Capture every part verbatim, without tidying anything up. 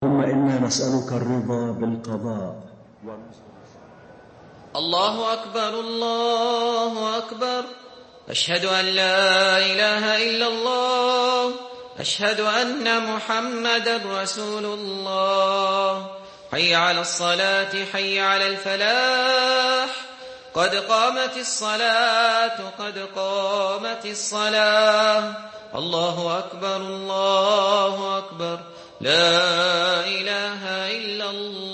ثم إنا نسألك الرضا بالقضاء. الله أكبر الله أكبر، أشهد أن لا إله إلا الله، أشهد أن محمدا رسول الله. حي على الصلاة حي على الفلاح، قد قامت الصلاة قد قامت الصلاة. الله أكبر الله أكبر، لا إله إلا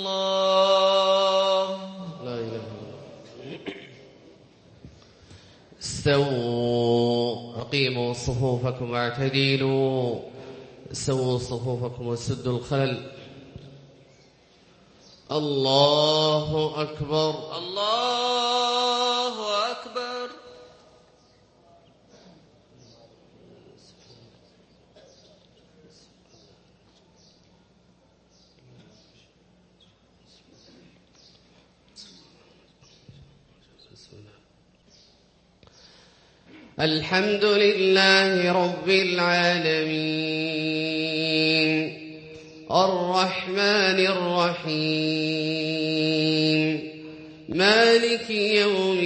الله. لا إله إلا الله. استووا، أقيموا صفوفكم واعتدلوا، سووا صفوفكم وسدوا الخلل. الله أكبر الله أكبر. الحمد لله رب العالمين، الرحمن الرحيم، مالك يوم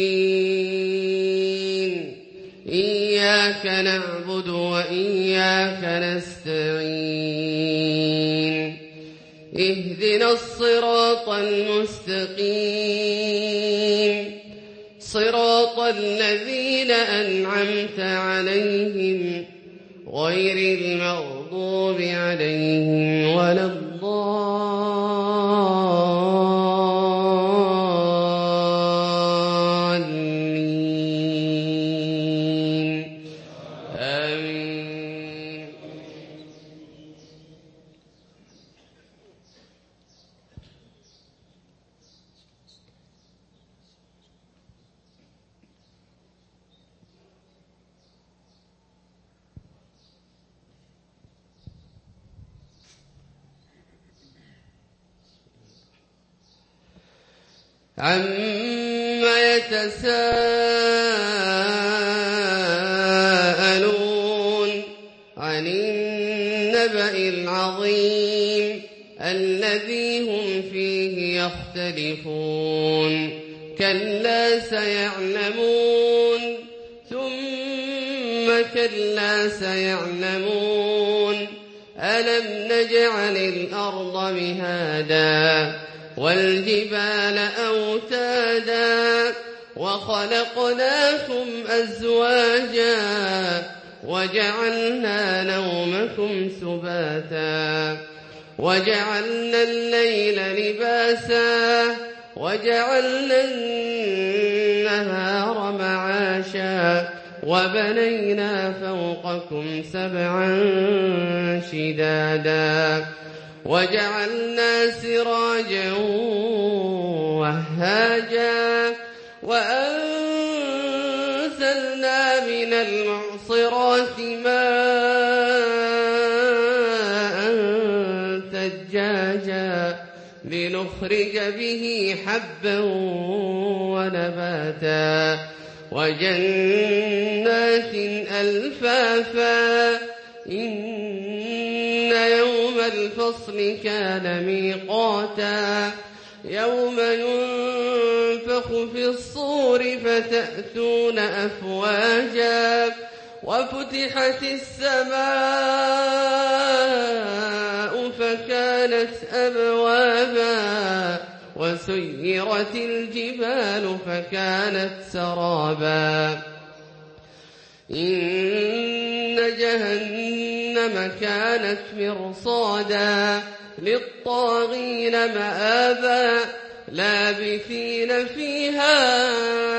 الدين. إياك نعبد وإياك نستعين، اهدنا الصراط المستقيم، صراط الذين أنعمت عليهم غير المغضوب عليهم ولا الضالين. آمين. عما يتساءلون، عن النبأ العظيم الذي هم فيه يختلفون. كلا سيعلمون، ثم كلا سيعلمون. ألم نجعل الأرض مهادا والجبال أوتادا وخلقناكم أزواجا وجعلنا نومكم سباتا وجعلنا الليل لباسا وجعلنا النهار معاشا وبنينا فوقكم سبعا شدادا وجعلنا سراجا وهاجا وأنزلنا من المعصرات ماء ثجاجا لنخرج به حبا ونباتا وجنات ألفافا. إن يوم الفصل كان ميقاتا، يوم ينفخ في الصور فتأتون أفواجا وفتحت السماء فكانت أبوابا وسيرت الجبال فكانت سرابا. إن جهنم كانت مرصادا للطاغين مآبا لابثين فيها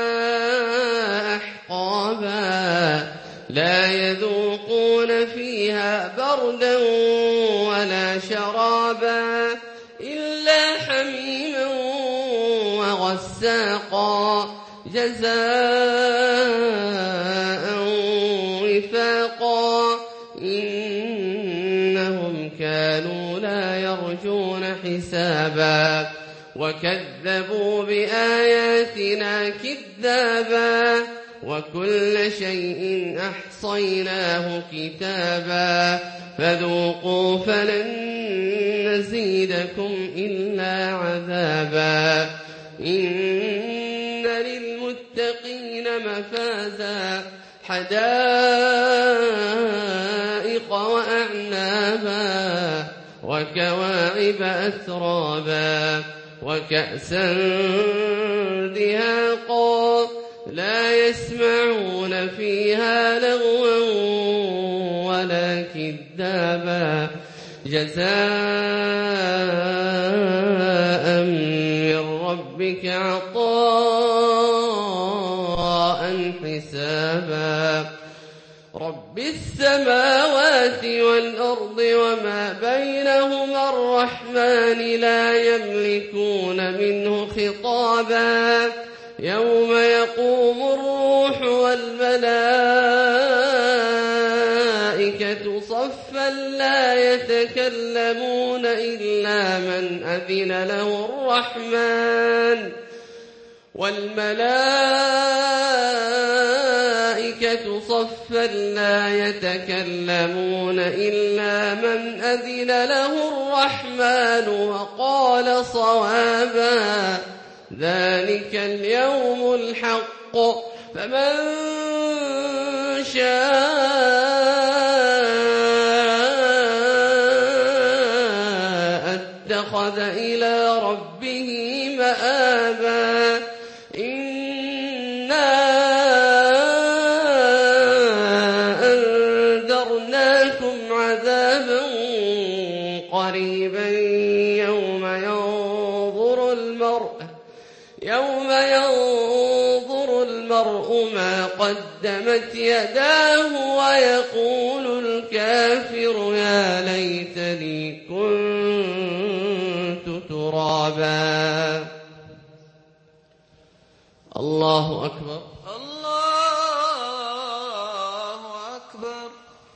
أحقابا لا يذوقون فيها بردا ولا شرابا إلا حميما وغساقا جزاء وفاقا. إنهم كانوا لا يرجون حسابا وكذبوا بآياتنا كذابا وكل شيء أحصيناه كتابا فذوقوا فلن يزيدكم إلا عذابا إن للمتقين مفازا حدائق وأعنابا وكواعب أترابا وكأسا دهاقا لا يسمعون فيها لغوا ولا كذابا جزاء من ربك عطاء حسابا رب السماوات والأرض وما بينهما الرحمن لا يملكون منه خطابا يوم يقوم الروح والملائكة صفا لا يتكلمون إلا من أذن له الرحمن والملائكة صفا لا يتكلمون إلا من أذن له الرحمن وقال صوابا ذلك اليوم الحق فمن شاء اتخذ إلى ربه مآبا إنا أنذرناكم عذابا قريبا يوم ينظر المرء يوم ينظر المرء ما قدمت يداه ويقول الكافر يا ليتني كنت ترابا الله أكبر الله أكبر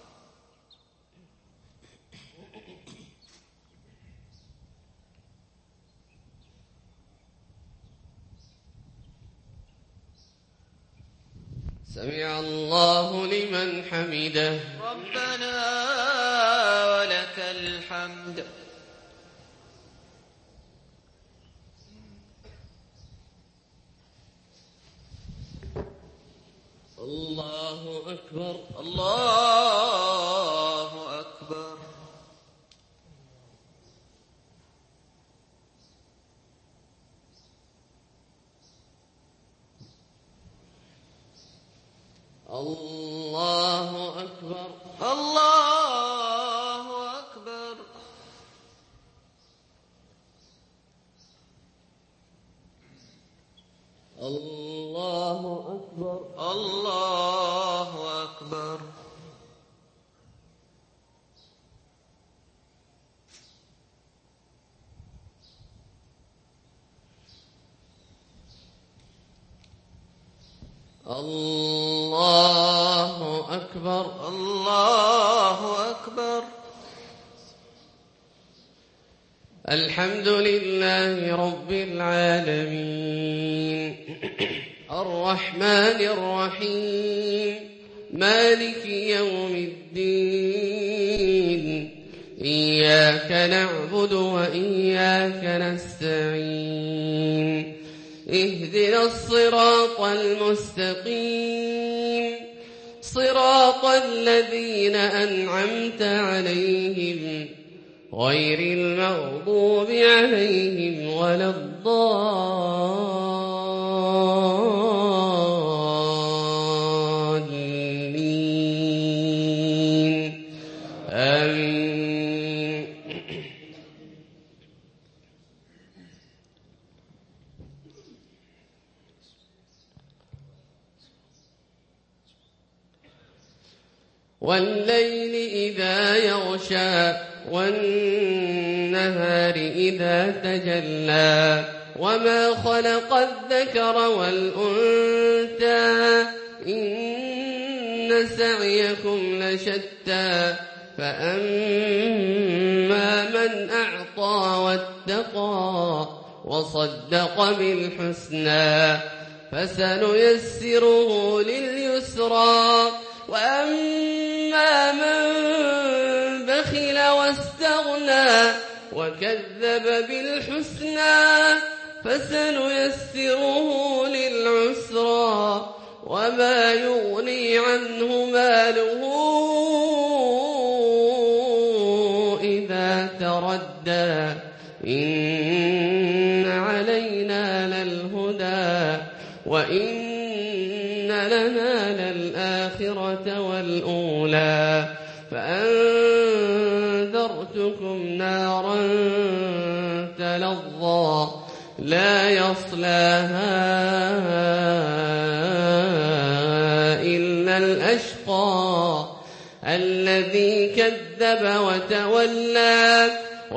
سمع الله لمن حمده ربنا ولك الحمد الله أكبر الله أكبر الله أكبر الله أكبر الله أكبر الله أكبر الله أكبر الله أكبر الحمد لله رب العالمين الرحمن الرحيم مالك يوم الدين إياك نعبد وإياك نستعين اهدنا الصراط المستقيم صراط الذين أنعمت عليهم غير المغضوب عليهم ولا الضالين آمين والليل إذا يغشى والنهار إذا تجلى وما خلق الذكر والأنثى إن سعيكم لشتى فأما من أعطى واتقى وصدق بالحسنى فسنيسره لليسرى وأما من بخل واستغنى وكذب بالحسنى فسنيسره للعسرى وما يغني عنه ماله إذا تردى إن علينا للهدى وإن لنا للآخرة والأولى فأنذرتكم نارا تلظى لا يصلاها إلا الأشقى الذي كذب وتولى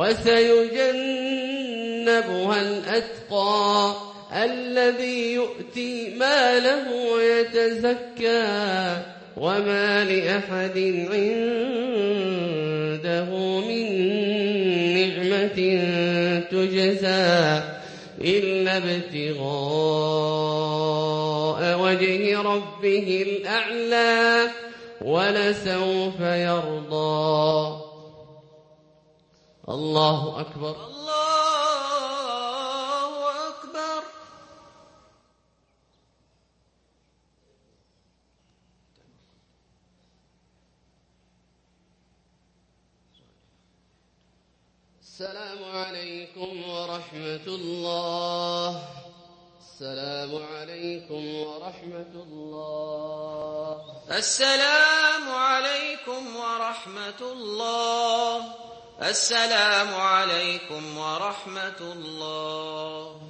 وسيجنبها الأتقى الذي يؤتي ماله يتزكى وما لأحد عنده من نعمة تجزى إلا ابتغاء وجه ربه الأعلى ولسوف يرضى. الله أكبر. الله أكبر. السلام عليكم ورحمة الله. السلام عليكم ورحمة الله. السلام عليكم ورحمة الله. السلام عليكم ورحمة الله.